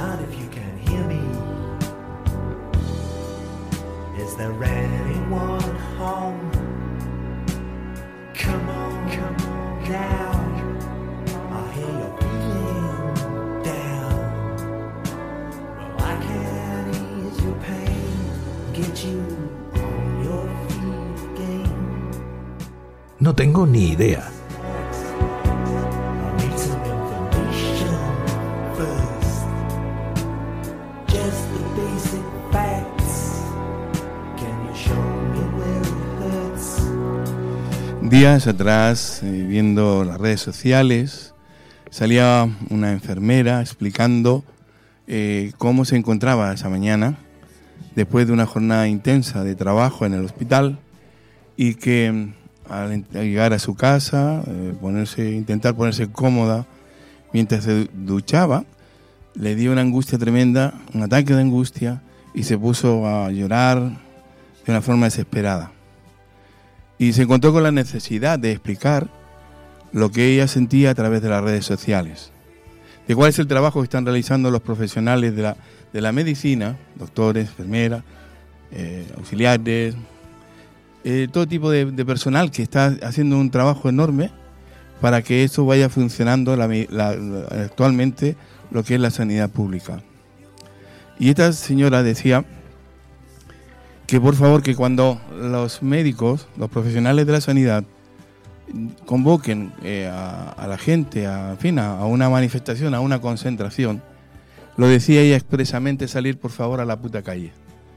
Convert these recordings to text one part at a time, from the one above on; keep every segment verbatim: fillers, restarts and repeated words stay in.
Not if you can hear me. Is there anyone home? Come on, come on now. I hear you're feeling down. Well, I can ease your pain, get you on your feet again. No tengo ni idea. I need some information first. Just the basic facts. Can you show me where it hurts? Días atrás, eh, viendo las redes sociales, salía una enfermera explicando eh, cómo se encontraba esa mañana después de una jornada intensa de trabajo en el hospital, y que al llegar a su casa, eh, ponerse, intentar ponerse cómoda mientras se duchaba, le dio una angustia tremenda, un ataque de angustia, y se puso a llorar de una forma desesperada. Y se encontró con la necesidad de explicar lo que ella sentía a través de las redes sociales, de cuál es el trabajo que están realizando los profesionales de la, de la medicina, doctores, enfermeras, eh, auxiliares, eh, todo tipo de, de personal que está haciendo un trabajo enorme para que esto vaya funcionando la, la, la, actualmente lo que es la sanidad pública. Y esta señora decía que por favor que cuando los médicos, los profesionales de la sanidad convoquen eh, a, a la gente a, en fin, a, a una manifestación, a una concentración, lo decía ella expresamente, salir por favor a la puta calle,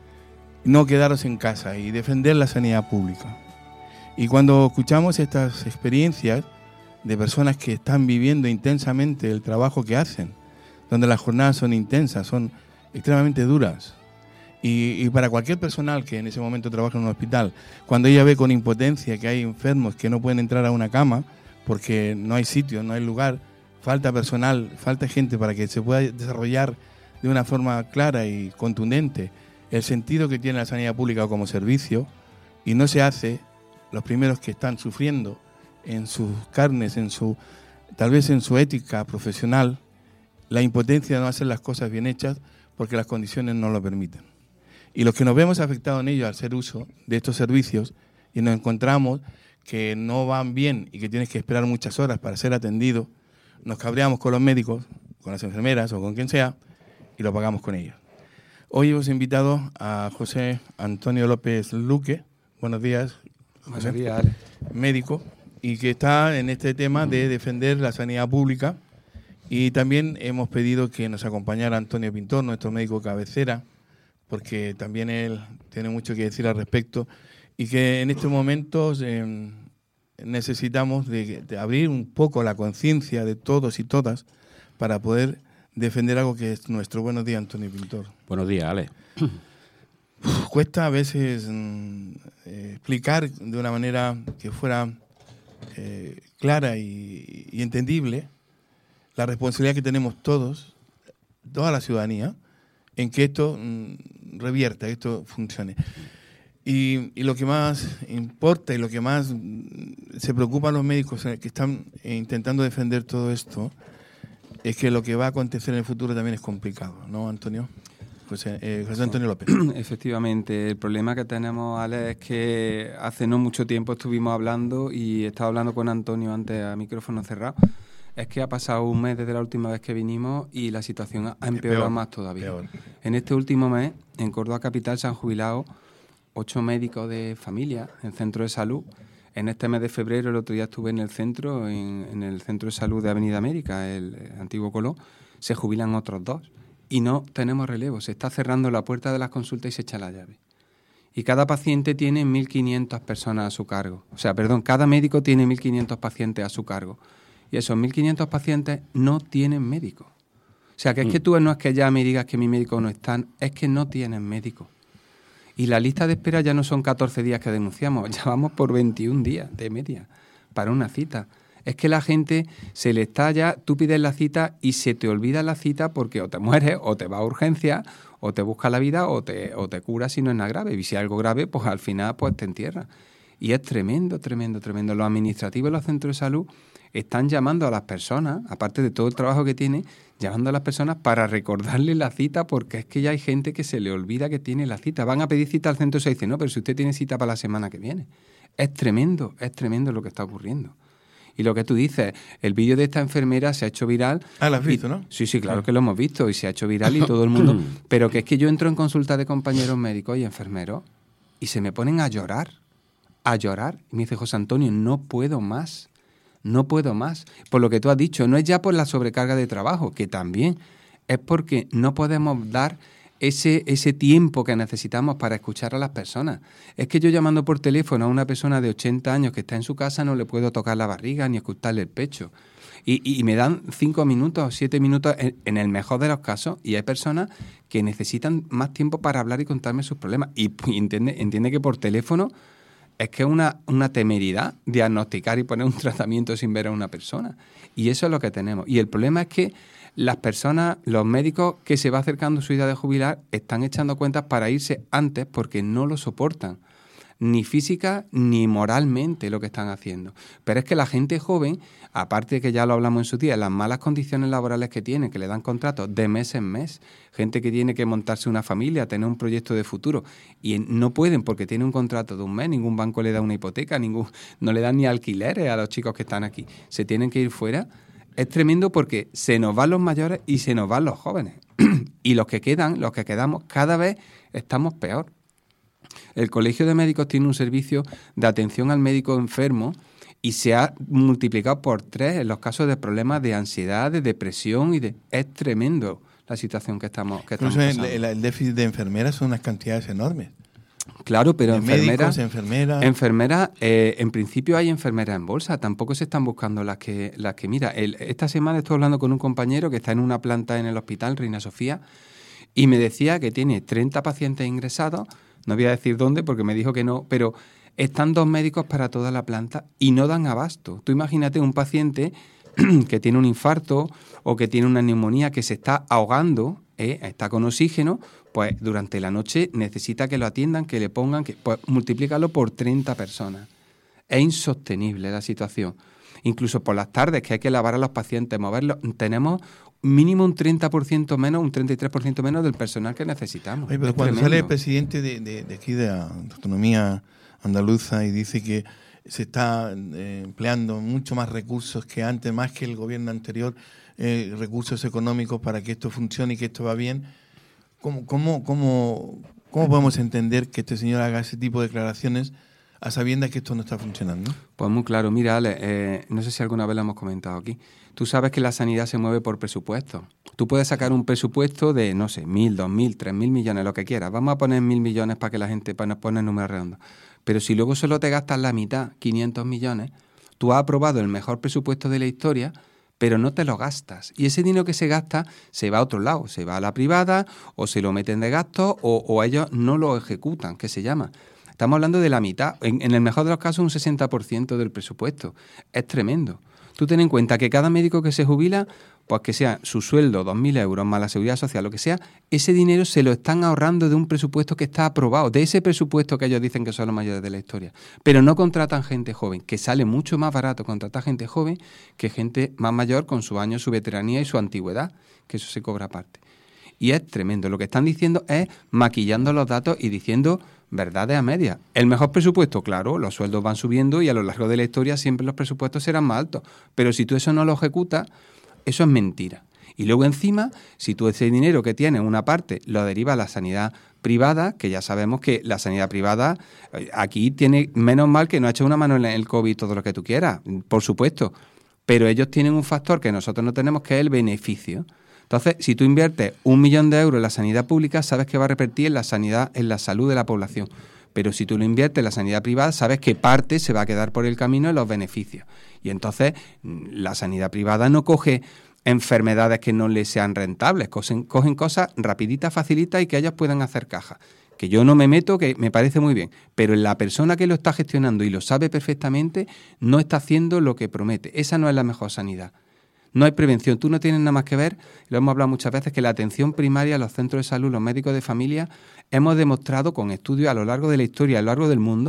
no quedaros en casa y defender la sanidad pública. Y cuando escuchamos estas experiencias de personas que están viviendo intensamente el trabajo que hacen, donde las jornadas son intensas, son extremadamente duras, Y, y para cualquier personal que en ese momento trabaja en un hospital, cuando ella ve con impotencia que hay enfermos que no pueden entrar a una cama porque no hay sitio, no hay lugar, falta personal, falta gente para que se pueda desarrollar de una forma clara y contundente el sentido que tiene la sanidad pública como servicio, y no se hace, los primeros que están sufriendo en sus carnes, en su, tal vez en su ética profesional, la impotencia de no hacer las cosas bien hechas porque las condiciones no lo permiten. Y los que nos vemos afectados en ello al hacer uso de estos servicios y nos encontramos que no van bien y que tienes que esperar muchas horas para ser atendido, nos cabreamos con los médicos, con las enfermeras o con quien sea, y lo pagamos con ellos. Hoy hemos invitado a José Antonio López Luque. Buenos días, José. Buenos días, Ale. Médico, y que está en este tema de defender la sanidad pública. Y también hemos pedido que nos acompañara Antonio Pintor, nuestro médico cabecera, porque también él tiene mucho que decir al respecto, y que en estos momentos eh, necesitamos de, de abrir un poco la conciencia de todos y todas para poder defender algo que es nuestro. Buenos días, Antonio Pintor. Buenos días, Ale. Uf, cuesta a veces mm, eh, explicar de una manera que fuera eh, clara y, y entendible la responsabilidad que tenemos todos, toda la ciudadanía, en que esto mm, revierta, que esto funcione. Y, y lo que más importa y lo que más mm, se preocupan los médicos que están intentando defender todo esto es que lo que va a acontecer en el futuro también es complicado, ¿no, Antonio? José, eh, José Antonio López. Efectivamente, el problema que tenemos, Ale, es que hace no mucho tiempo estuvimos hablando, y estaba hablando con Antonio antes a micrófono cerrado, es que ha pasado un mes desde la última vez que vinimos y la situación ha empeorado peor, más todavía. Peor. En este último mes, en Córdoba Capital, se han jubilado ocho médicos de familia en centro de salud. En este mes de febrero, el otro día estuve en el centro, en, en el centro de salud de Avenida América, el, el antiguo Colón, se jubilan otros dos. Y no tenemos relevo, se está cerrando la puerta de las consultas y se echa la llave. Y cada paciente tiene mil quinientas personas a su cargo. O sea, perdón, cada médico tiene mil quinientos pacientes a su cargo. Y esos mil quinientos pacientes no tienen médico. O sea, que es mm. que tú no es que ya me digas que mi médico no están, es que no tienen médico. Y la lista de espera ya no son catorce días que denunciamos, ya vamos por veintiún días de media para una cita. Es que la gente se le está ya, tú pides la cita y se te olvida la cita porque o te mueres, o te vas a urgencia, o te busca la vida, o te, o te curas si no es nada grave. Y si es algo grave, pues al final pues te entierra. Y es tremendo, tremendo, tremendo. Los administrativos de los centros de salud están llamando a las personas, aparte de todo el trabajo que tienen, llamando a las personas para recordarles la cita, porque es que ya hay gente que se le olvida que tiene la cita. Van a pedir cita al centro y se dicen, no, pero si usted tiene cita para la semana que viene. Es tremendo, es tremendo lo que está ocurriendo. Y lo que tú dices, el vídeo de esta enfermera se ha hecho viral. Ah, lo has visto, y, ¿no? Sí, sí, claro que lo hemos visto y se ha hecho viral y todo el mundo. Pero que es que yo entro en consulta de compañeros médicos y enfermeros y se me ponen a llorar, a llorar. Y me dice, José Antonio, no puedo más, no puedo más. Por lo que tú has dicho, no es ya por la sobrecarga de trabajo, que también es porque no podemos dar ese, ese tiempo que necesitamos para escuchar a las personas. Es que yo llamando por teléfono a una persona de ochenta años que está en su casa no le puedo tocar la barriga ni escucharle el pecho. Y, y me dan cinco minutos, siete minutos en, en el mejor de los casos, y hay personas que necesitan más tiempo para hablar y contarme sus problemas. Y, y entiende, entiende que por teléfono es que es una, una temeridad diagnosticar y poner un tratamiento sin ver a una persona. Y eso es lo que tenemos. Y el problema es que las personas, los médicos que se va acercando su edad de jubilar, están echando cuentas para irse antes porque no lo soportan, ni física ni moralmente lo que están haciendo. Pero es que la gente joven, aparte de que ya lo hablamos en su día, las malas condiciones laborales que tienen, que le dan contratos de mes en mes, gente que tiene que montarse una familia, tener un proyecto de futuro, y no pueden porque tienen un contrato de un mes, ningún banco le da una hipoteca, ningún, no le dan ni alquileres a los chicos que están aquí, se tienen que ir fuera. Es tremendo porque se nos van los mayores y se nos van los jóvenes. Y los que quedan, los que quedamos, cada vez estamos peor. El Colegio de Médicos tiene un servicio de atención al médico enfermo y se ha multiplicado por tres en los casos de problemas de ansiedad, de depresión y de... Es tremendo la situación que estamos, que estamos Incluso pasando. el, el déficit de enfermeras son unas cantidades enormes. Claro, pero de enfermeras... médicos, enfermeras... Enfermeras, eh, en principio hay enfermeras en bolsa, tampoco se están buscando las que... las que mira, el, esta semana estoy hablando con un compañero que está en una planta en el hospital, Reina Sofía, y me decía que tiene treinta pacientes ingresados, no voy a decir dónde porque me dijo que no, pero están dos médicos para toda la planta y no dan abasto. Tú imagínate un paciente que tiene un infarto o que tiene una neumonía que se está ahogando, ¿eh? Está con oxígeno, pues durante la noche necesita que lo atiendan, que le pongan, que pues multiplícalo por treinta personas. Es insostenible la situación. Incluso por las tardes, que hay que lavar a los pacientes, moverlos, tenemos mínimo un treinta por ciento menos, un treinta y tres por ciento menos del personal que necesitamos. Oye, pero es cuando tremendo. sale el presidente de, de, de aquí, de la autonomía andaluza, y dice que se está eh, empleando mucho más recursos que antes, más que el gobierno anterior, eh, recursos económicos para que esto funcione y que esto va bien, ¿cómo, cómo, cómo, cómo podemos entender que este señor haga ese tipo de declaraciones a sabiendas que esto no está funcionando? Pues muy claro. Mira, Ale, eh, no sé si alguna vez lo hemos comentado aquí. Tú sabes que la sanidad se mueve por presupuesto. Tú puedes sacar un presupuesto de, no sé, mil, dos mil, tres mil millones, lo que quieras. Vamos a poner mil millones para que la gente para nos pone números redondos. Pero si luego solo te gastas la mitad, quinientos millones, tú has aprobado el mejor presupuesto de la historia, pero no te lo gastas. Y ese dinero que se gasta se va a otro lado, se va a la privada, o se lo meten de gasto, o, o ellos no lo ejecutan, que se llama. Estamos hablando de la mitad, en, en el mejor de los casos un sesenta por ciento del presupuesto. Es tremendo. Tú ten en cuenta que cada médico que se jubila, pues que sea su sueldo, dos mil euros, más la seguridad social, lo que sea, ese dinero se lo están ahorrando de un presupuesto que está aprobado, de ese presupuesto que ellos dicen que son los mayores de la historia. Pero no contratan gente joven, que sale mucho más barato contratar gente joven que gente más mayor con su año, su veteranía y su antigüedad, que eso se cobra aparte. Y es tremendo. Lo que están diciendo es maquillando los datos y diciendo verdades a medias. El mejor presupuesto, claro, los sueldos van subiendo y a lo largo de la historia siempre los presupuestos serán más altos. Pero si tú eso no lo ejecutas, eso es mentira. Y luego encima, si tú ese dinero que tienes, una parte, lo derivas a la sanidad privada, que ya sabemos que la sanidad privada aquí tiene, menos mal que no ha hecho una mano en el COVID todo lo que tú quieras, por supuesto. Pero ellos tienen un factor que nosotros no tenemos, que es el beneficio. Entonces, si tú inviertes un millón de euros en la sanidad pública, sabes que va a repertir en la sanidad, en la salud de la población. Pero si tú lo inviertes en la sanidad privada, sabes que parte se va a quedar por el camino en los beneficios. Y entonces, la sanidad privada no coge enfermedades que no les sean rentables, cogen, cogen cosas rapiditas, facilitas y que ellos puedan hacer caja. Que yo no me meto, que me parece muy bien, pero la persona que lo está gestionando y lo sabe perfectamente no está haciendo lo que promete. Esa no es la mejor sanidad. No hay prevención. Tú no tienes nada más que ver, lo hemos hablado muchas veces, que la atención primaria, los centros de salud, los médicos de familia, hemos demostrado con estudios a lo largo de la historia, a lo largo del mundo,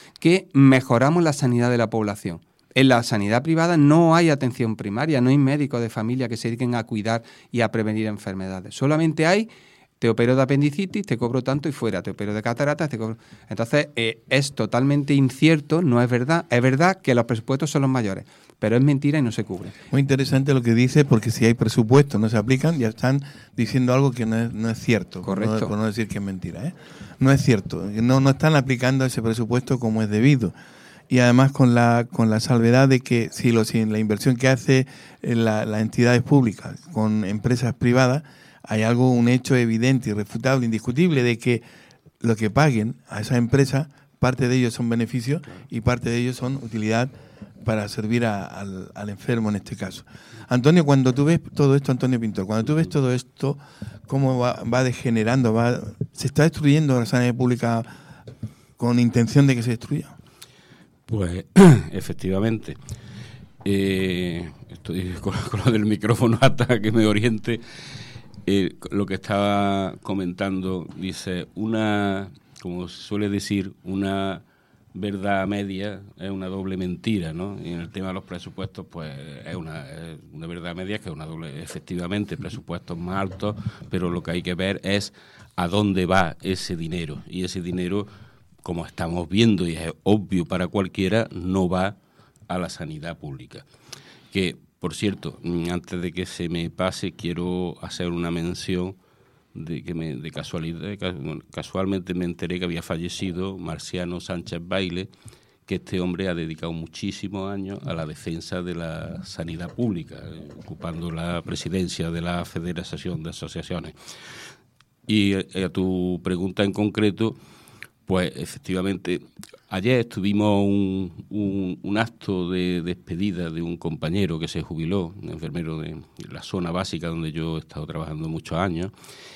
que mejoramos la sanidad de la población. En la sanidad privada no hay atención primaria, no hay médicos de familia que se dediquen a cuidar y a prevenir enfermedades. Solamente hay, te opero de apendicitis, te cobro tanto y fuera, te opero de cataratas, te cobro... Entonces, eh, es totalmente incierto, no es verdad. Es verdad que los presupuestos son los mayores, pero es mentira y no se cubre. Muy interesante lo que dice, porque si hay presupuestos no se aplican, ya están diciendo algo que no es, no es cierto. Correcto. Por no, por no decir que es mentira, ¿eh? No es cierto. No, no están aplicando ese presupuesto como es debido. Y además con la con la salvedad de que si, lo, si la inversión que hace la, las entidades públicas con empresas privadas, hay algo, un hecho evidente, irrefutable, indiscutible, de que lo que paguen a esas empresas, parte de ellos son beneficios y parte de ellos son utilidad para servir a, al, al enfermo en este caso. Antonio, cuando tú ves todo esto, Antonio Pintor, cuando tú ves todo esto, cómo va, va degenerando, va, se está destruyendo la sanidad pública con intención de que se destruya. Pues efectivamente, eh, estoy con, con lo del micrófono hasta que me oriente. Eh, lo que estaba comentando, dice, una, como se suele decir, una verdad media es una doble mentira, ¿no? Y en el tema de los presupuestos, pues es una, es una verdad media que es una doble, efectivamente, presupuestos más altos, pero lo que hay que ver es a dónde va ese dinero, y ese dinero, como estamos viendo, y es obvio para cualquiera, no va a la sanidad pública. Que, por cierto, antes de que se me pase, quiero hacer una mención de que me, de casualidad, casualmente me enteré que había fallecido Marciano Sánchez Baile, que este hombre ha dedicado muchísimos años a la defensa de la sanidad pública, eh, ocupando la presidencia de la Federación de Asociaciones. Y eh, a tu pregunta en concreto, pues efectivamente, ayer estuvimos un, un, un acto de despedida de un compañero que se jubiló, un enfermero de la zona básica donde yo he estado trabajando muchos años,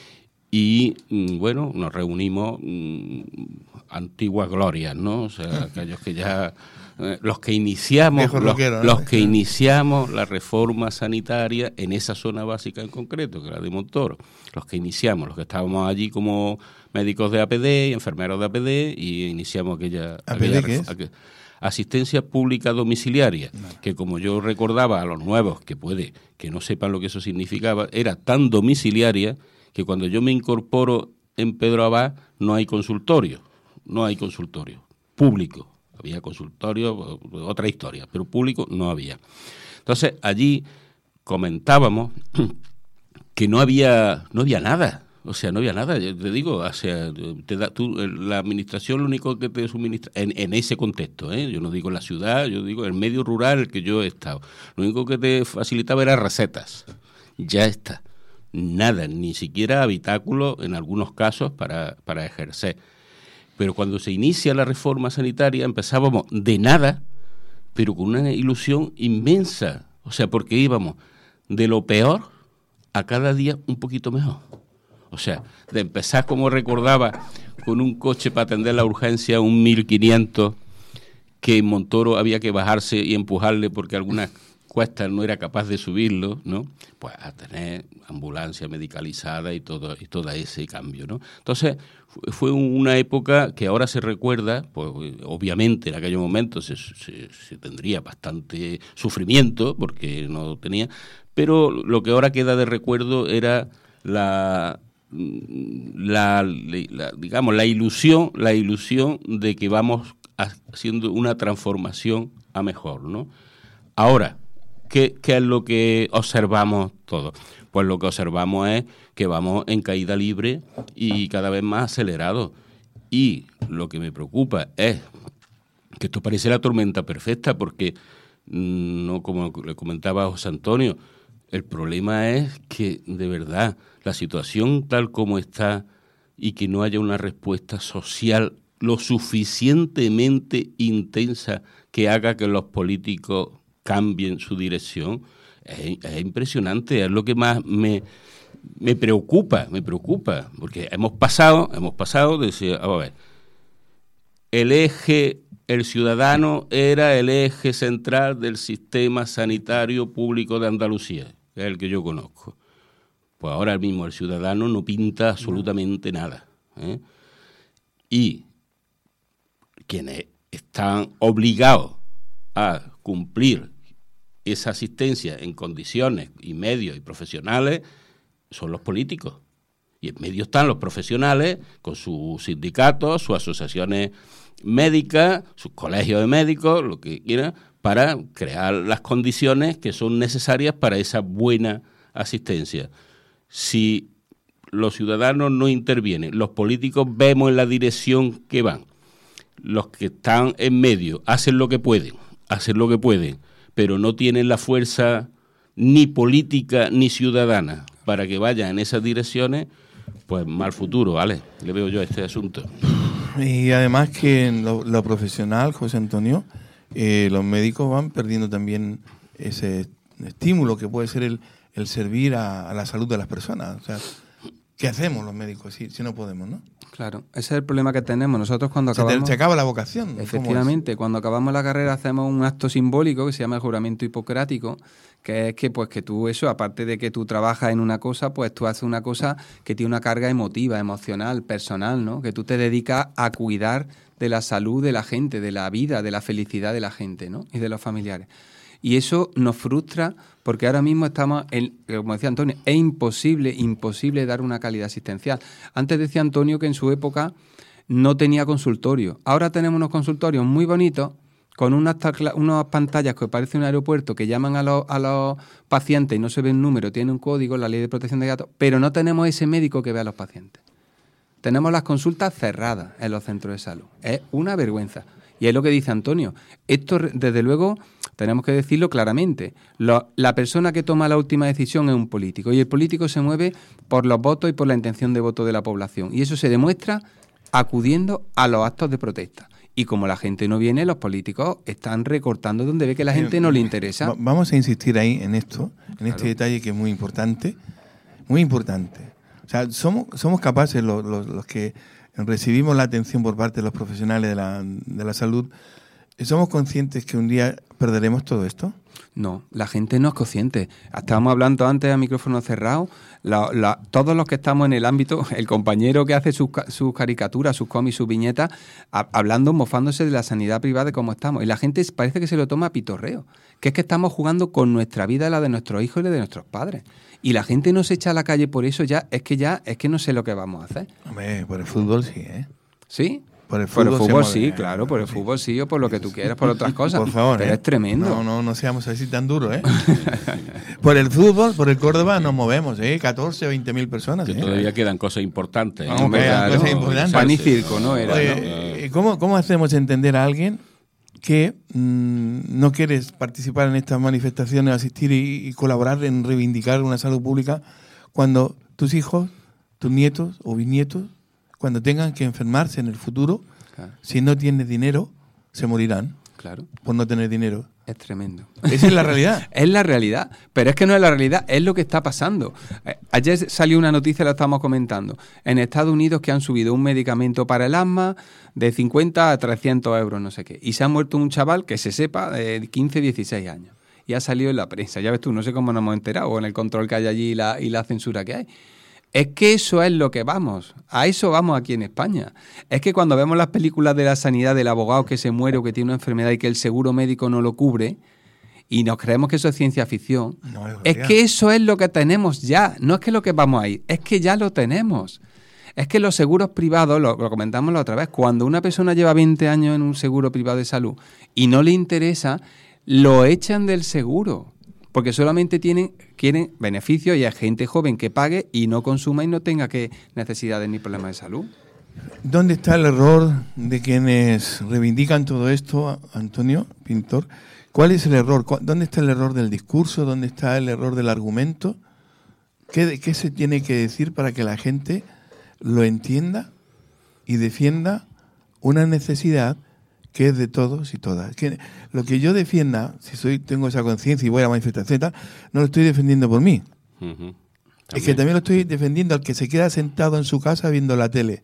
y bueno, nos reunimos mmm, antiguas glorias, ¿no? O sea, aquellos que ya... Eh, los que iniciamos los, rockero, ¿no? los que iniciamos la reforma sanitaria en esa zona básica en concreto, que era de Montoro, los que iniciamos, los que estábamos allí como médicos de A P D y enfermeros de A P D, y iniciamos aquella, ¿A P D aquella qué es? aquella, asistencia pública domiciliaria, no. que como yo recordaba a los nuevos, que puede que no sepan lo que eso significaba, era tan domiciliaria que cuando yo me incorporo en Pedro Abad no hay consultorio, no hay consultorio público. Había consultorio, otra historia, pero público no había. Entonces, allí comentábamos que no había no había nada, o sea, no había nada, yo te digo, o sea, te da, tú, la administración lo único que te suministra, en, en ese contexto, ¿eh? Yo no digo en la ciudad, yo digo en el medio rural en el que yo he estado, lo único que te facilitaba era recetas, ya está, nada, ni siquiera habitáculo en algunos casos para, para ejercer. Pero cuando se inicia la reforma sanitaria empezábamos de nada, pero con una ilusión inmensa. O sea, porque íbamos de lo peor a cada día un poquito mejor. O sea, de empezar, como recordaba, con un coche para atender la urgencia, un mil quinientos, que en Montoro había que bajarse y empujarle porque algunas cuestas no era capaz de subirlo, ¿no? Pues a tener ambulancia medicalizada y todo y todo ese cambio, ¿no? Entonces, fue una época que ahora se recuerda, pues obviamente en aquellos momentos se, se, se tendría bastante sufrimiento porque no tenía, pero lo que ahora queda de recuerdo era la, la, la digamos la ilusión, la ilusión de que vamos haciendo una transformación a mejor, ¿no? Ahora, ¿qué, qué es lo que observamos todos? Pues lo que observamos es que vamos en caída libre y cada vez más acelerados. Y lo que me preocupa es que esto parece la tormenta perfecta, porque, no como le comentaba a José Antonio, el problema es que, de verdad, la situación tal como está y que no haya una respuesta social lo suficientemente intensa que haga que los políticos cambien su dirección, es, es impresionante, es lo que más me, me preocupa, me preocupa, porque hemos pasado, hemos pasado de decir, a ver, el eje, el ciudadano era el eje central del sistema sanitario público de Andalucía, que es el que yo conozco. Pues ahora mismo el ciudadano no pinta absolutamente nada, ¿eh? Y quien es están obligados a cumplir esa asistencia en condiciones y medios y profesionales son los políticos. Y en medio están los profesionales con sus sindicatos, sus asociaciones médicas, sus colegios de médicos, lo que quieran, para crear las condiciones que son necesarias para esa buena asistencia. Si los ciudadanos no intervienen, los políticos vemos en la dirección que van, los que están en medio hacen lo que pueden, hacen lo que pueden, pero no tienen la fuerza ni política ni ciudadana para que vayan en esas direcciones, pues mal futuro, ¿vale? Le veo yo a este asunto. Y además que en lo, lo profesional, José Antonio, eh, los médicos van perdiendo también ese estímulo que puede ser el, el servir a, a la salud de las personas. O sea, ¿qué hacemos los médicos si, si no podemos, no? Claro, ese es el problema que tenemos. Nosotros cuando Se, acabamos... te, se acaba la vocación. Efectivamente, cuando acabamos la carrera hacemos un acto simbólico que se llama el juramento hipocrático, que es que pues que tú eso, aparte de que tú trabajas en una cosa, pues tú haces una cosa que tiene una carga emotiva, emocional, personal, ¿no? Que tú te dedicas a cuidar de la salud de la gente, de la vida, de la felicidad de la gente, ¿no? Y de los familiares. Y eso nos frustra porque ahora mismo estamos, en, como decía Antonio, es imposible, imposible dar una calidad asistencial. Antes decía Antonio que en su época no tenía consultorio. Ahora tenemos unos consultorios muy bonitos con unas, unas pantallas que parece un aeropuerto que llaman a los, a los pacientes y no se ve un número, tiene un código, la ley de protección de datos, pero no tenemos ese médico que ve a los pacientes. Tenemos las consultas cerradas en los centros de salud. Es una vergüenza. Y es lo que dice Antonio. Esto, desde luego, tenemos que decirlo claramente. Lo, la persona que toma la última decisión es un político. Y el político se mueve por los votos y por la intención de voto de la población. Y eso se demuestra acudiendo a los actos de protesta. Y como la gente no viene, los políticos están recortando donde ve que la gente no le interesa. Vamos a insistir ahí en esto, en Claro. este detalle que es muy importante. Muy importante. O sea, somos, somos capaces los, los, los que recibimos la atención por parte de los profesionales de la, de la salud, ¿somos conscientes que un día perderemos todo esto? No, la gente no es consciente. Estábamos hablando antes a micrófono cerrado, la, la, todos los que estamos en el ámbito, el compañero que hace sus, sus caricaturas, sus cómics, sus viñetas, a, hablando, mofándose de la sanidad privada, de cómo estamos. Y la gente parece que se lo toma a pitorreo, que es que estamos jugando con nuestra vida, la de nuestros hijos y la de nuestros padres. Y la gente no se echa a la calle por eso, ya es que ya es que no sé lo que vamos a hacer. Hombre, por el fútbol sí, ¿eh? ¿Sí? Por el fútbol, por el fútbol se sí, mueve, claro, por el sí. fútbol sí, o por lo que tú quieras, por otras cosas. Por favor, Pero ¿eh? es tremendo. No, no, no seamos así tan duros, ¿eh? Por el fútbol, por el Córdoba nos movemos, ¿eh? catorce, veinte mil personas, Que ¿eh? todavía quedan cosas importantes. ¿eh? Vamos, que Claro, cosas importantes. pan y circo, ¿no? Era, Oye, ¿no? eh, ¿cómo, ¿Cómo hacemos entender a alguien que mmm, no quiere participar en estas manifestaciones, asistir y, y colaborar en reivindicar una salud pública cuando tus hijos, tus nietos o bisnietos, cuando tengan que enfermarse en el futuro, Claro. si no tienes dinero, se morirán Claro, por no tener dinero? es tremendo. Esa es la realidad. Es la realidad, pero es que no es la realidad, es lo que está pasando. Eh, ayer salió una noticia, la estamos comentando, en Estados Unidos que han subido un medicamento para el asma de cincuenta a trescientos euros, no sé qué, y se ha muerto un chaval que se sepa de quince, dieciséis años. Y ha salido en la prensa, ya ves tú, no sé cómo nos hemos enterado, o en el control que hay allí y la, y la censura que hay. Es que eso es lo que vamos, a eso vamos aquí en España. Es que cuando vemos las películas de la sanidad del abogado que se muere o que tiene una enfermedad y que el seguro médico no lo cubre, y nos creemos que eso es ciencia ficción, No, es es real. que eso es lo que tenemos ya, no es que lo que vamos a ir, es que ya lo tenemos. Es que los seguros privados, lo, lo comentamos la otra vez, cuando una persona lleva veinte años en un seguro privado de salud y no le interesa, lo echan del seguro. Porque solamente tienen, quieren beneficios y hay gente joven que pague y no consuma y no tenga que necesidades ni problemas de salud. ¿Dónde está el error de quienes reivindican todo esto, Antonio Pintor? ¿Cuál es el error? ¿Dónde está el error del discurso? ¿Dónde está el error del argumento? ¿Qué, qué se tiene que decir para que la gente lo entienda y defienda una necesidad que es de todos y todas? Que lo que yo defienda, si soy tengo esa conciencia y voy a la manifestación y tal, no lo estoy defendiendo por mí. Uh-huh. Es que también lo estoy defendiendo al que se queda sentado en su casa viendo la tele,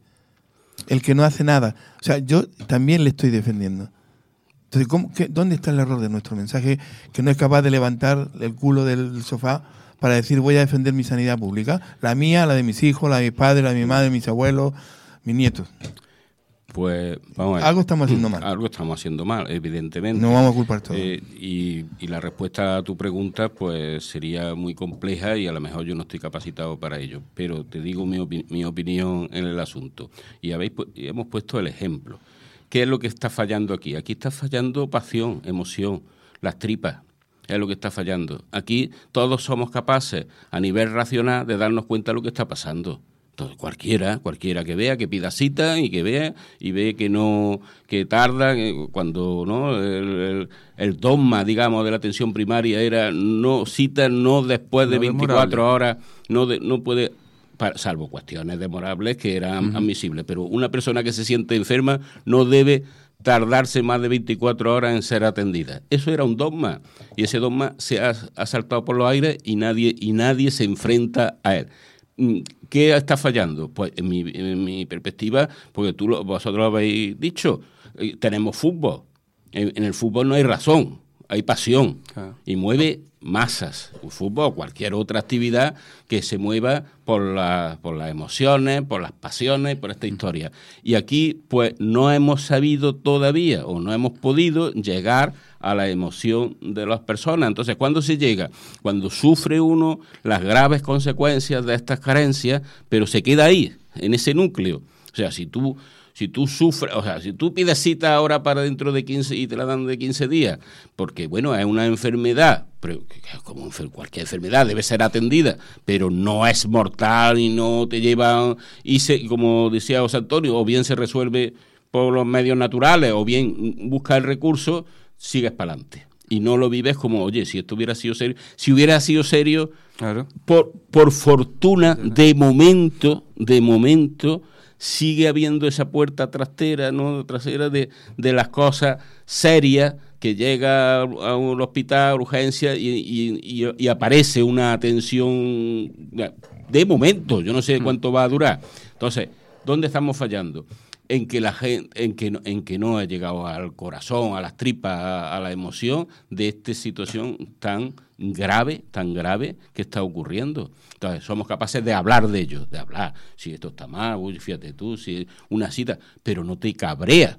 el que no hace nada. O sea, yo también le estoy defendiendo. Entonces, ¿cómo, qué, ¿dónde está el error de nuestro mensaje que no es capaz de levantar el culo del sofá para decir voy a defender mi sanidad pública? La mía, la de mis hijos, la de mis padres, la de mi madre, mis abuelos, mis nietos. Pues vamos a ver. Algo estamos haciendo mal. Algo estamos haciendo mal, evidentemente. No vamos a culpar todo. Eh, y, y la respuesta a tu pregunta pues sería muy compleja y a lo mejor yo no estoy capacitado para ello. Pero te digo mi, opi- mi opinión en el asunto. Y habéis pu- y hemos puesto el ejemplo. ¿Qué es lo que está fallando aquí? Aquí está fallando pasión, emoción, las tripas. Es lo que está fallando. Aquí todos somos capaces, a nivel racional, de darnos cuenta de lo que está pasando. Entonces, cualquiera, cualquiera que vea, que pida cita y que vea, y ve que no, que tarda, que cuando no el, el, el dogma, digamos, de la atención primaria era no cita no después de No veinticuatro demorable. horas, no de, no puede, para, salvo cuestiones demorables que eran uh-huh. admisibles, pero una persona que se siente enferma no debe tardarse más de veinticuatro horas en ser atendida. Eso era un dogma, y ese dogma se ha, ha saltado por los aires y nadie, y nadie se enfrenta a él. ¿Qué está fallando? Pues en mi, en mi perspectiva, porque tú lo, vosotros lo habéis dicho, eh, tenemos fútbol. En, en el fútbol no hay razón, hay pasión. Claro. Y mueve masas. El fútbol o cualquier otra actividad que se mueva por, la, por las emociones, por las pasiones, por esta historia. Y aquí, pues, no hemos sabido todavía o no hemos podido llegar a la emoción de las personas. Entonces, ¿cuándo se llega? Cuando sufre uno las graves consecuencias de estas carencias, pero se queda ahí, en ese núcleo. O sea, si tú, si tú sufres, o sea, si tú pides cita ahora para dentro de quince y te la dan de quince días, porque, bueno, es una enfermedad, pero como cualquier enfermedad debe ser atendida, pero no es mortal y no te lleva, y se, como decía José Antonio, o bien se resuelve por los medios naturales, o bien busca el recurso, sigues para adelante. Y no lo vives como, oye, si esto hubiera sido serio, si hubiera sido serio, claro. por, por fortuna, de momento, de momento, sigue habiendo esa puerta trasera, ¿no? Trasera de, de las cosas serias, que llega a un hospital, urgencia, y, y, y, y aparece una atención de momento, yo no sé cuánto va a durar. Entonces, ¿dónde estamos fallando? En que la gente, en que no, en que no ha llegado al corazón, a las tripas, a, a la emoción de esta situación tan grave, tan grave que está ocurriendo. Entonces, somos capaces de hablar de ello, de hablar, si esto está mal, uy, fíjate tú, si una cita, pero no te cabrea,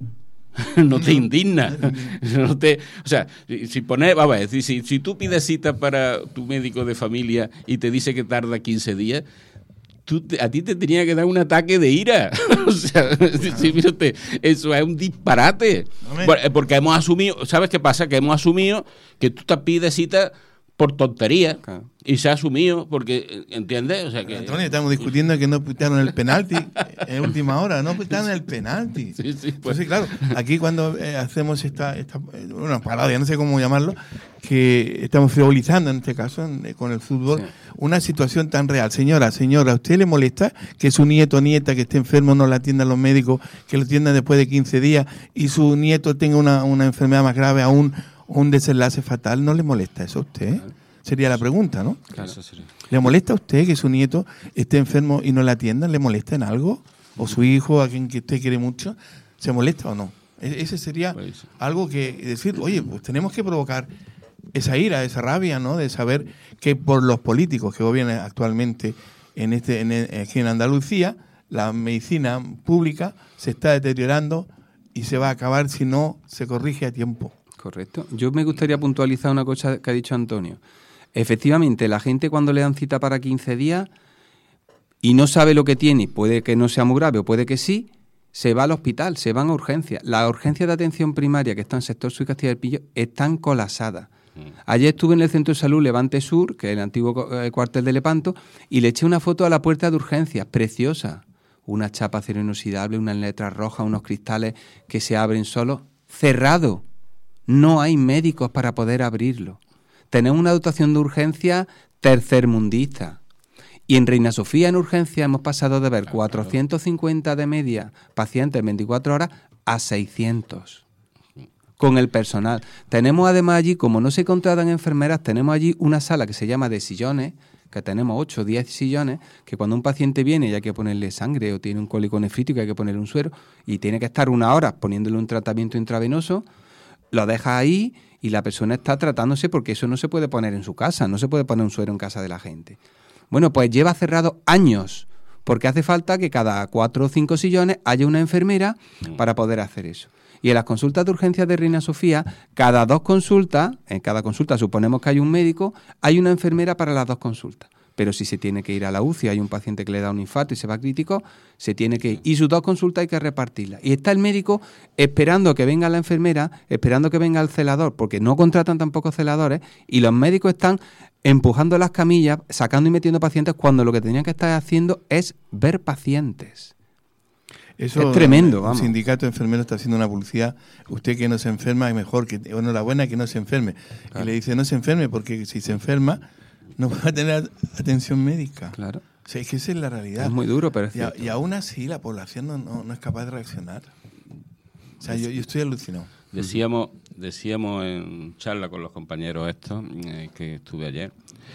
no te indigna, no te, o sea, si pones, vamos a ver, si, si tú pides cita para tu médico de familia y te dice que tarda quince días, Tú te, a ti te tenía que dar un ataque de ira. O sea, claro. Sí, mírate, eso es un disparate. Amén. Porque hemos asumido, ¿sabes qué pasa? Que hemos asumido que tú te pides cita por tontería, claro. Y se ha asumido porque, ¿entiendes? O sea que Antonio, estamos discutiendo que no pitaron el penalti en última hora, no pitaron el penalti. Sí, sí, pues. Entonces, claro, aquí cuando eh, hacemos esta, esta bueno, parodia, no sé cómo llamarlo, que estamos frivolizando en este caso en, con el fútbol, sí. Una situación tan real. Señora, señora, ¿a usted le molesta que su nieto o nieta que esté enfermo no la atiendan los médicos, que lo atiendan después de quince días y su nieto tenga una, una enfermedad más grave aún, un desenlace fatal? ¿No le molesta eso a usted? Sería la pregunta, ¿no? Claro. ¿Le molesta a usted que su nieto esté enfermo y no la atiendan? ¿Le molesta en algo? ¿O su hijo, a quien que usted quiere mucho, se molesta o no? Ese sería pues, algo que decir, oye, pues tenemos que provocar esa ira, esa rabia, ¿no? De saber que por los políticos que gobiernan actualmente en este, en, aquí en Andalucía, la medicina pública se está deteriorando y se va a acabar si no se corrige a tiempo. Correcto. Yo me gustaría puntualizar una cosa que ha dicho Antonio. Efectivamente, la gente cuando le dan cita para quince días y no sabe lo que tiene, puede que no sea muy grave o puede que sí, se va al hospital, se van a urgencias. Las urgencias de atención primaria que están en el sector sur y Castilla del Pillo están colapsadas. Ayer estuve en el Centro de Salud Levante Sur, que es el antiguo cuartel de Lepanto, y le eché una foto a la puerta de urgencias, preciosa. Una chapa acero inoxidable, unas letras rojas, unos cristales que se abren solos, cerrado. No hay médicos para poder abrirlo. Tenemos una dotación de urgencia tercermundista. Y en Reina Sofía, en urgencia, hemos pasado de ver cuatrocientos cincuenta de media pacientes en veinticuatro horas a seiscientos. Con el personal. Tenemos además allí, como no se contratan enfermeras, tenemos allí una sala que se llama de sillones, que tenemos ocho o diez sillones, que cuando un paciente viene y hay que ponerle sangre o tiene un cólico nefrítico y hay que ponerle un suero y tiene que estar una hora poniéndole un tratamiento intravenoso, lo deja ahí y la persona está tratándose porque eso no se puede poner en su casa, no se puede poner un suero en casa de la gente. Bueno, pues lleva cerrado años porque hace falta que cada cuatro o cinco sillones haya una enfermera para poder hacer eso. Y en las consultas de urgencias de Reina Sofía, cada dos consultas, en cada consulta suponemos que hay un médico, hay una enfermera para las dos consultas. Pero si se tiene que ir a la U C I, hay un paciente que le da un infarto y se va crítico, se tiene que ir. Y sus dos consultas hay que repartirlas. Y está el médico esperando que venga la enfermera, esperando que venga el celador, porque no contratan tampoco celadores, y los médicos están empujando las camillas, sacando y metiendo pacientes, cuando lo que tenían que estar haciendo es ver pacientes. Eso, es tremendo, vamos. El sindicato de enfermeros está haciendo una publicidad. Usted que no se enferma es mejor, que enhorabuena que no se enferme. Claro. Y le dice, no se enferme, porque si se enferma no va a tener atención médica. Claro. O sea, es que esa es la realidad. Es muy duro, pero es y, a, cierto. y aún así la población no, no, no es capaz de reaccionar. O sea, yo, yo estoy alucinado. Decíamos, decíamos en charla con los compañeros estos, eh, que estuve ayer,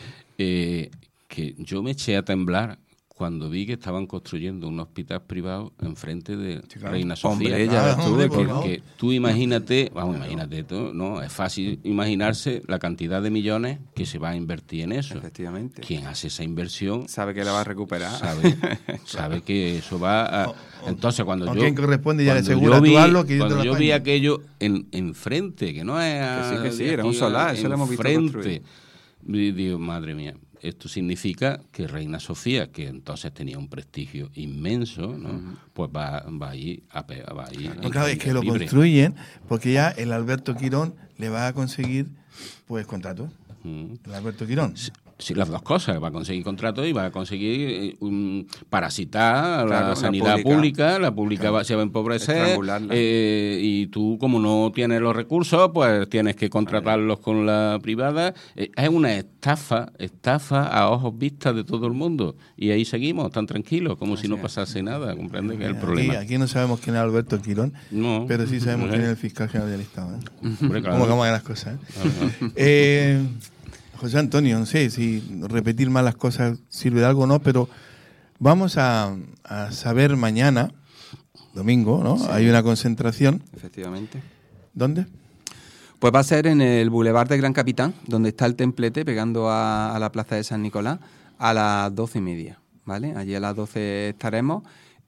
eh, que yo me eché a temblar cuando vi que estaban construyendo un hospital privado enfrente de sí, claro. Reina Sofía. Hombre, ella ah, hombre, porque tú imagínate, vamos, imagínate tú, no, es fácil imaginarse la cantidad de millones que se va a invertir en eso. Efectivamente. Quien hace esa inversión sabe que la va a recuperar. Sabe, sabe que eso va a... Entonces, cuando o yo... quien corresponde ya le cuando asegura yo vi, tú hazlo, que yo cuando te yo lo vi aquello en enfrente, que no es... Que sí, que sí, era un solar, eso lo hemos visto construir. Digo, madre mía, esto significa que Reina Sofía, que entonces tenía un prestigio inmenso, ¿no? Uh-huh. Pues va, va a ir a va a ir no, claro, es que lo libre. Construyen porque ya el Alberto Quirón le va a conseguir pues contrato. Uh-huh. El Alberto Quirón. Sí. Sí, las dos cosas, va a conseguir contratos y va a conseguir um, parasitar claro, la, la sanidad pública, pública la pública claro. va, se va a empobrecer eh, y tú como no tienes los recursos pues tienes que contratarlos vale. con la privada. Eh, es una estafa, estafa a ojos vistas de todo el mundo y ahí seguimos tan tranquilos como Así si no es. pasase nada, comprende que es el aquí, problema. Aquí no sabemos quién es Alberto Quirón, no, pero sí sabemos no, quién es el fiscal general del Estado. ¿eh? Hombre, claro. ¿Cómo van las cosas? ¿eh? eh José Antonio, no sé si repetir más las cosas sirve de algo o no, pero vamos a, a saber mañana, domingo, ¿no? Sí. Hay una concentración. Efectivamente. ¿Dónde? Pues va a ser en el Boulevard del Gran Capitán, donde está el templete, pegando a, a la Plaza de San Nicolás, a las doce y media, ¿vale? Allí a las doce estaremos.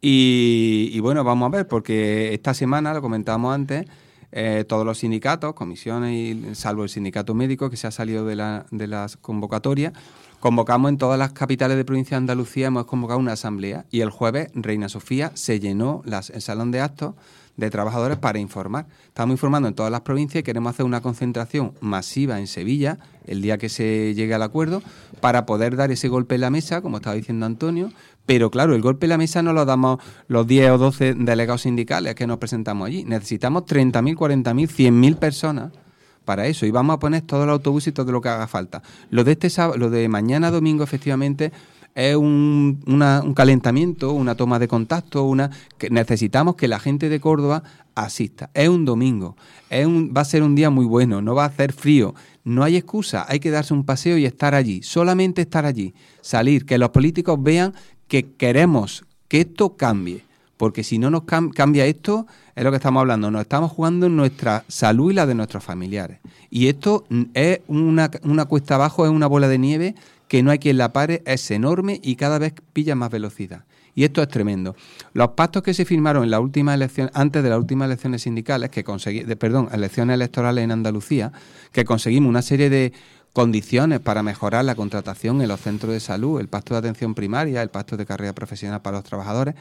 Y, y bueno, vamos a ver, porque esta semana, lo comentábamos antes, Eh, todos los sindicatos, comisiones, y, salvo el sindicato médico que se ha salido de, la, de las convocatorias, convocamos en todas las capitales de provincia de Andalucía, hemos convocado una asamblea y el jueves Reina Sofía se llenó las, el salón de actos de trabajadores para informar. Estamos informando en todas las provincias y queremos hacer una concentración masiva en Sevilla el día que se llegue al acuerdo para poder dar ese golpe en la mesa, como estaba diciendo Antonio. Pero claro, el golpe en la mesa no lo damos los diez o doce delegados sindicales que nos presentamos allí. Necesitamos treinta mil, cuarenta mil, cien mil personas para eso. Y vamos a poner todos los autobuses y todo lo que haga falta. Lo de este sábado, lo de mañana domingo, efectivamente, es un, una, un calentamiento, una toma de contacto, una que necesitamos que la gente de Córdoba asista. Es un domingo, es un, va a ser un día muy bueno, no va a hacer frío, no hay excusa, hay que darse un paseo y estar allí, solamente estar allí, salir, que los políticos vean que queremos que esto cambie, porque si no nos cam- cambia esto, es lo que estamos hablando, nos estamos jugando en nuestra salud y la de nuestros familiares. Y esto es una, una cuesta abajo, es una bola de nieve que no hay quien la pare, es enorme y cada vez pilla más velocidad. Y esto es tremendo. Los pactos que se firmaron en la última elección, antes de las últimas elecciones sindicales, que conseguí, de, perdón, elecciones electorales en Andalucía, que conseguimos una serie de condiciones para mejorar la contratación en los centros de salud, el pacto de atención primaria, el pacto de carrera profesional para los trabajadores.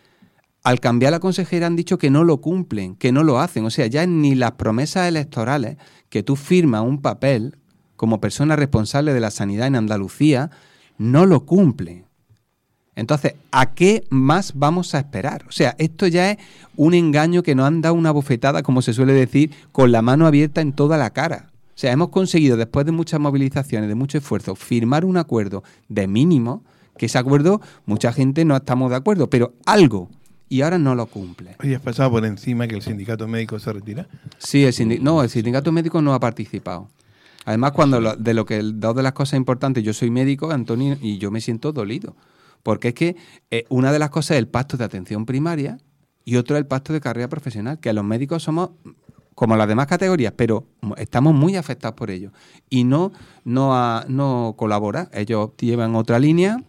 Al cambiar la consejera han dicho que no lo cumplen, que no lo hacen. O sea, ya ni las promesas electorales, que tú firmas un papel como persona responsable de la sanidad en Andalucía, no lo cumplen. Entonces, ¿a qué más vamos a esperar? O sea, esto ya es un engaño que nos han dado una bofetada, como se suele decir, con la mano abierta en toda la cara. O sea, hemos conseguido, después de muchas movilizaciones, de mucho esfuerzo, firmar un acuerdo de mínimo, que ese acuerdo, mucha gente no estamos de acuerdo, pero algo, y ahora no lo cumple. ¿Hoy has pasado por encima que el sindicato médico se retira? Sí, el sindic- no, el sindicato médico no ha participado. Además, cuando lo, de lo que dos de las cosas importantes, yo soy médico, Antonio, y yo me siento dolido, porque es que eh, una de las cosas es el pacto de atención primaria y otro es el pacto de carrera profesional, que los médicos somos como las demás categorías, pero estamos muy afectados por ello. Y no, no, a, no colabora. Ellos llevan otra línea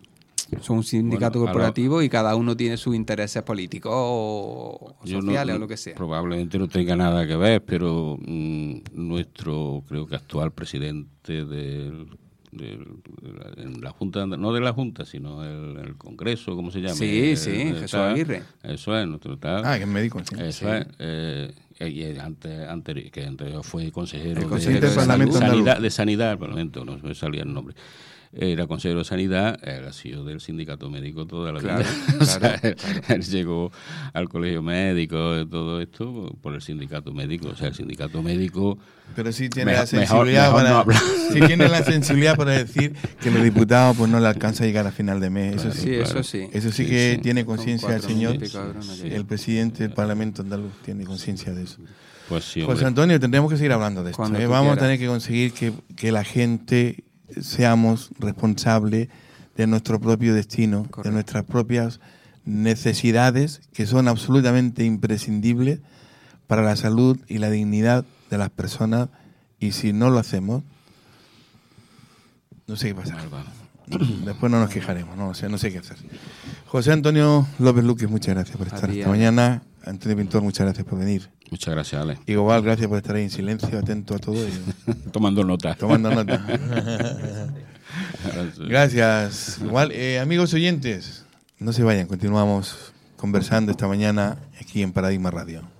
Son un sindicato Bueno, corporativo y cada uno tiene sus intereses políticos o Yo sociales no- o lo que sea. Probablemente no tenga nada que ver, pero mm, nuestro, creo que actual presidente del, del- de la, en la Junta, no de la Junta, sino el, el Congreso, ¿cómo se llama? Sí, El- sí, el- Jesús tal, Aguirre. Eso es, nuestro tal. Ah, que es médico, sí. Eso es. Eh, y eh, antes, antes, que antes fue consejero, El consejero de, del Parlamento sanidad, andaluz. de Sanidad, del Parlamento, no me salía el nombre. Era consejero de Sanidad, él ha sido del sindicato médico toda la Claro, vida. O sea, claro, él, claro. él llegó al colegio médico, y todo esto, por el sindicato médico. O sea, el sindicato médico... Pero sí tiene Mejor- la sensibilidad mejor- mejor para no hablar. sí tiene la sensibilidad para decir que los diputados pues no le alcanza a llegar a final de mes. Eso Claro, sí. Sí, claro. eso sí. Eso sí Sí, que sí. tiene Son conciencia el cuatro mil y señor. pico euros en aquello. El presidente del Parlamento andaluz tiene conciencia de eso. Pues sí, José hombre. Antonio, tendremos que seguir hablando de esto. Cuando ¿eh? tú Vamos a quieras. tener que conseguir que, que la gente seamos responsables de nuestro propio destino, Correcto. de nuestras propias necesidades, que son absolutamente imprescindibles para la salud y la dignidad de las personas. Y si no lo hacemos, no sé qué pasará. Después no nos quejaremos, no sé, no sé qué hacer. José Antonio López Luque, muchas gracias por A estar ti, esta Ale. mañana. Antonio Pintor, muchas gracias por venir. Muchas gracias, Ale. Igual, gracias por estar ahí en silencio, atento a todo y Tomando nota. tomando nota. Gracias. Igual, eh, amigos oyentes, no se vayan, continuamos conversando esta mañana aquí en Paradigma Radio.